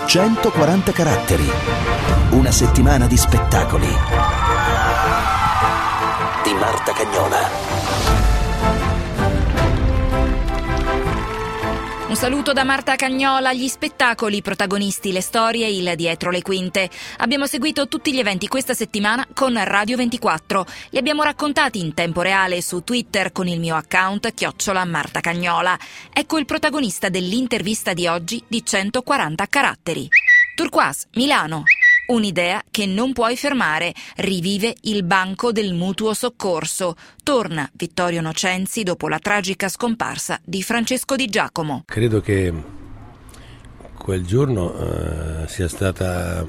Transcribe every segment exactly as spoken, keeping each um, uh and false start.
centoquaranta caratteri. Una settimana di spettacoli. Di Marta Cagnola. Un saluto da Marta Cagnola. Gli spettacoli, i protagonisti, le storie, il dietro le quinte. Abbiamo seguito tutti gli eventi questa settimana con Radio ventiquattro. Li abbiamo raccontati in tempo reale su Twitter con il mio account chiocciola Marta Cagnola. Ecco il protagonista dell'intervista di oggi di centoquaranta caratteri. Turquoise, Milano. Un'idea che non puoi fermare. Rivive il Banco del Mutuo Soccorso. Torna Vittorio Nocenzi dopo la tragica scomparsa di Francesco Di Giacomo. Credo che quel giorno uh, sia stata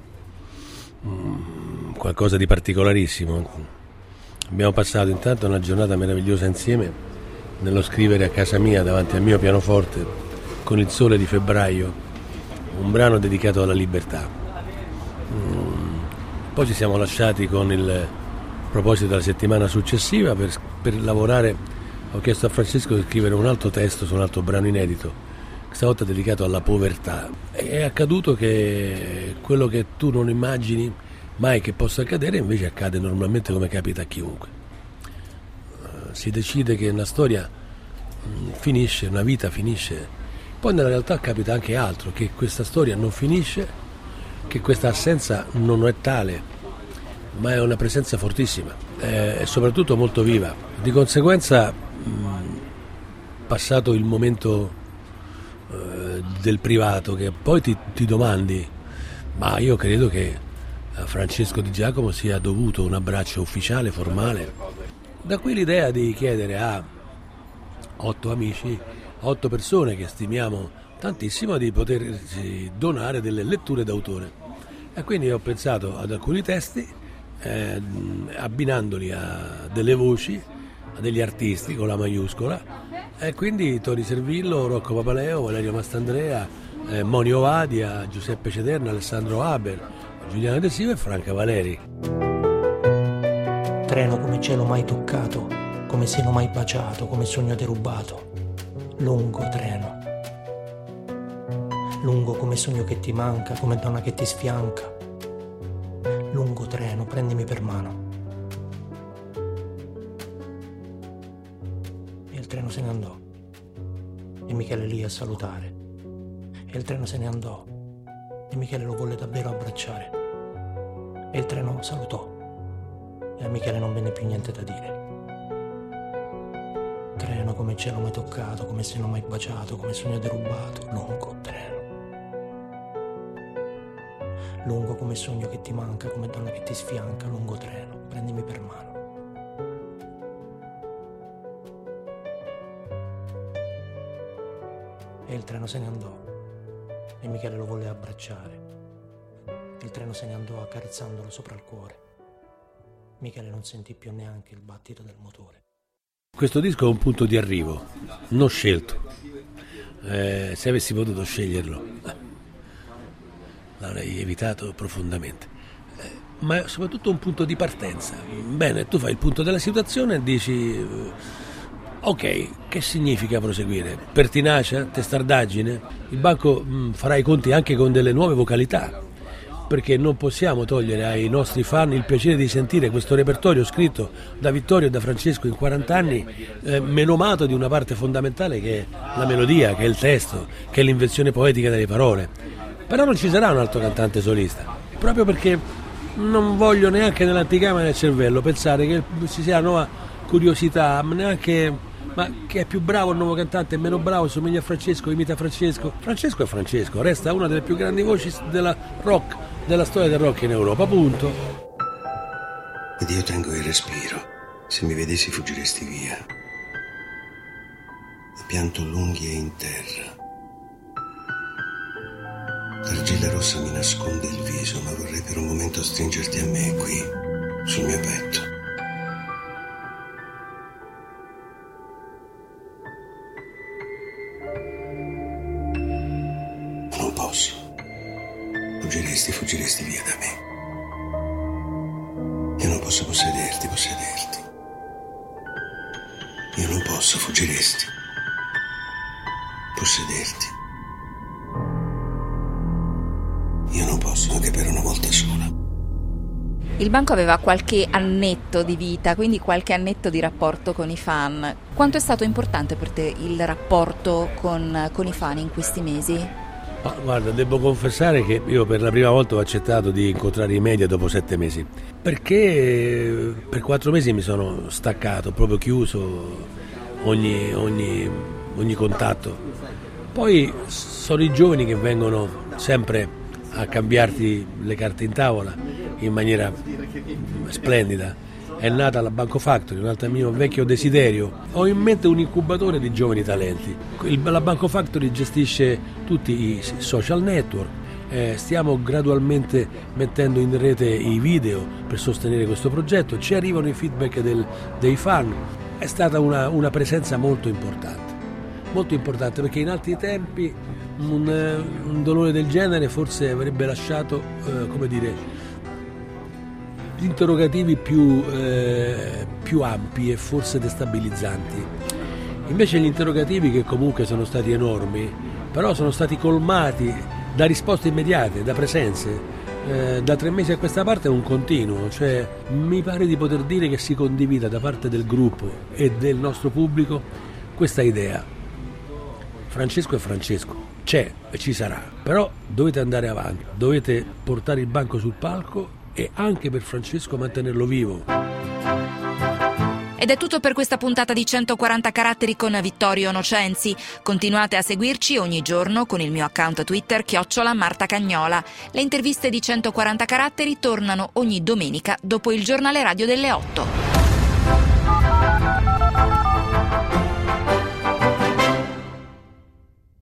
um, qualcosa di particolarissimo. Abbiamo passato intanto una giornata meravigliosa insieme nello scrivere a casa mia davanti al mio pianoforte con il sole di febbraio un brano dedicato alla libertà. Poi ci siamo lasciati con il proposito della settimana successiva per, per lavorare. Ho chiesto a Francesco di scrivere un altro testo su un altro brano inedito, questa volta dedicato alla povertà. È accaduto che quello che tu non immagini mai che possa accadere invece accade normalmente, come capita a chiunque. Si decide che una storia finisce, una vita finisce, poi nella realtà capita anche altro, che questa storia non finisce, che questa assenza non è tale, ma è una presenza fortissima e soprattutto molto viva. Di conseguenza, mh, passato il momento eh, del privato, che poi ti, ti domandi, ma io credo che a Francesco Di Giacomo sia dovuto un abbraccio ufficiale, formale. Da qui l'idea di chiedere a otto amici, a otto persone che stimiamo tantissimo, di potersi donare delle letture d'autore. E quindi ho pensato ad alcuni testi, eh, abbinandoli a delle voci, a degli artisti con la maiuscola, e quindi Toni Servillo, Rocco Papaleo, Valerio Mastandrea, eh, Moni Ovadia, Giuseppe Cederna, Alessandro Haber, Giuliano Adesivo e Franca Valeri. Treno come cielo mai toccato, come seno mai baciato, come sogno derubato. Lungo treno. Lungo come sogno che ti manca, come donna che ti sfianca. Lungo treno, prendimi per mano. E il treno se ne andò. E Michele lì a salutare. E il treno se ne andò. E Michele lo volle davvero abbracciare. E il treno salutò. E a Michele non venne più niente da dire. Treno come cielo mai toccato, come seno mai baciato, come sogno derubato. Lungo treno. Lungo come sogno che ti manca, come donna che ti sfianca. Lungo treno, prendimi per mano. E il treno se ne andò. E Michele lo volle abbracciare. Il treno se ne andò accarezzandolo sopra il cuore. Michele non sentì più neanche il battito del motore. Questo disco è un punto di arrivo, non scelto. Eh, se avessi potuto sceglierlo, l'avrei evitato profondamente. Eh, ma è soprattutto un punto di partenza. Bene, tu fai il punto della situazione e dici, eh, ok, che significa proseguire? Pertinacia? Testardaggine? Il banco mh, farà i conti anche con delle nuove vocalità, perché non possiamo togliere ai nostri fan il piacere di sentire questo repertorio scritto da Vittorio e da Francesco in quaranta anni, eh, menomato di una parte fondamentale che è la melodia, che è il testo, che è l'invenzione poetica delle parole. Però non ci sarà un altro cantante solista, proprio perché non voglio neanche nell'anticamera del cervello pensare che ci sia nuova curiosità, neanche, ma che è più bravo il nuovo cantante, è meno bravo, somiglia a Francesco, imita Francesco. Francesco è Francesco, resta una delle più grandi voci della rock, della storia del rock in Europa, punto. Ed io tengo il respiro, se mi vedessi fuggiresti via. A pianto lunghi e in terra. L'argilla rossa mi nasconde il viso, ma vorrei per un momento stringerti a me qui, sul mio petto. Non posso. Fuggiresti, fuggiresti via da me. Io non posso possederti, possederti. Io non posso, posso, anche per una volta sola. Il banco aveva qualche annetto di vita, quindi qualche annetto di rapporto con i fan. Quanto è stato importante per te il rapporto con, con i fan in questi mesi? Ma guarda, devo confessare che io per la prima volta ho accettato di incontrare i media dopo sette mesi, perché per quattro mesi mi sono staccato, proprio chiuso ogni, ogni, ogni contatto. Poi sono i giovani che vengono sempre a cambiarti le carte in tavola in maniera splendida. È nata la Banco Factory, un altro mio vecchio desiderio. Ho in mente un incubatore di giovani talenti. Il, la Banco Factory gestisce tutti i social network, eh, stiamo gradualmente mettendo in rete i video per sostenere questo progetto, ci arrivano i feedback del, dei fan. È stata una, una presenza molto importante, molto importante perché in altri tempi un, un dolore del genere forse avrebbe lasciato, eh, come dire, interrogativi più, eh, più ampi e forse destabilizzanti. Invece gli interrogativi, che comunque sono stati enormi, però sono stati colmati da risposte immediate, da presenze. Eh, da tre mesi a questa parte è un continuo, cioè mi pare di poter dire che si condivida da parte del gruppo e del nostro pubblico questa idea. Francesco è Francesco, c'è e ci sarà, però dovete andare avanti, dovete portare il banco sul palco e anche per Francesco mantenerlo vivo. Ed è tutto per questa puntata di centoquaranta caratteri con Vittorio Nocenzi. Continuate a seguirci ogni giorno con il mio account Twitter chiocciola Marta Cagnola. Le interviste di centoquaranta caratteri tornano ogni domenica dopo il giornale radio delle otto.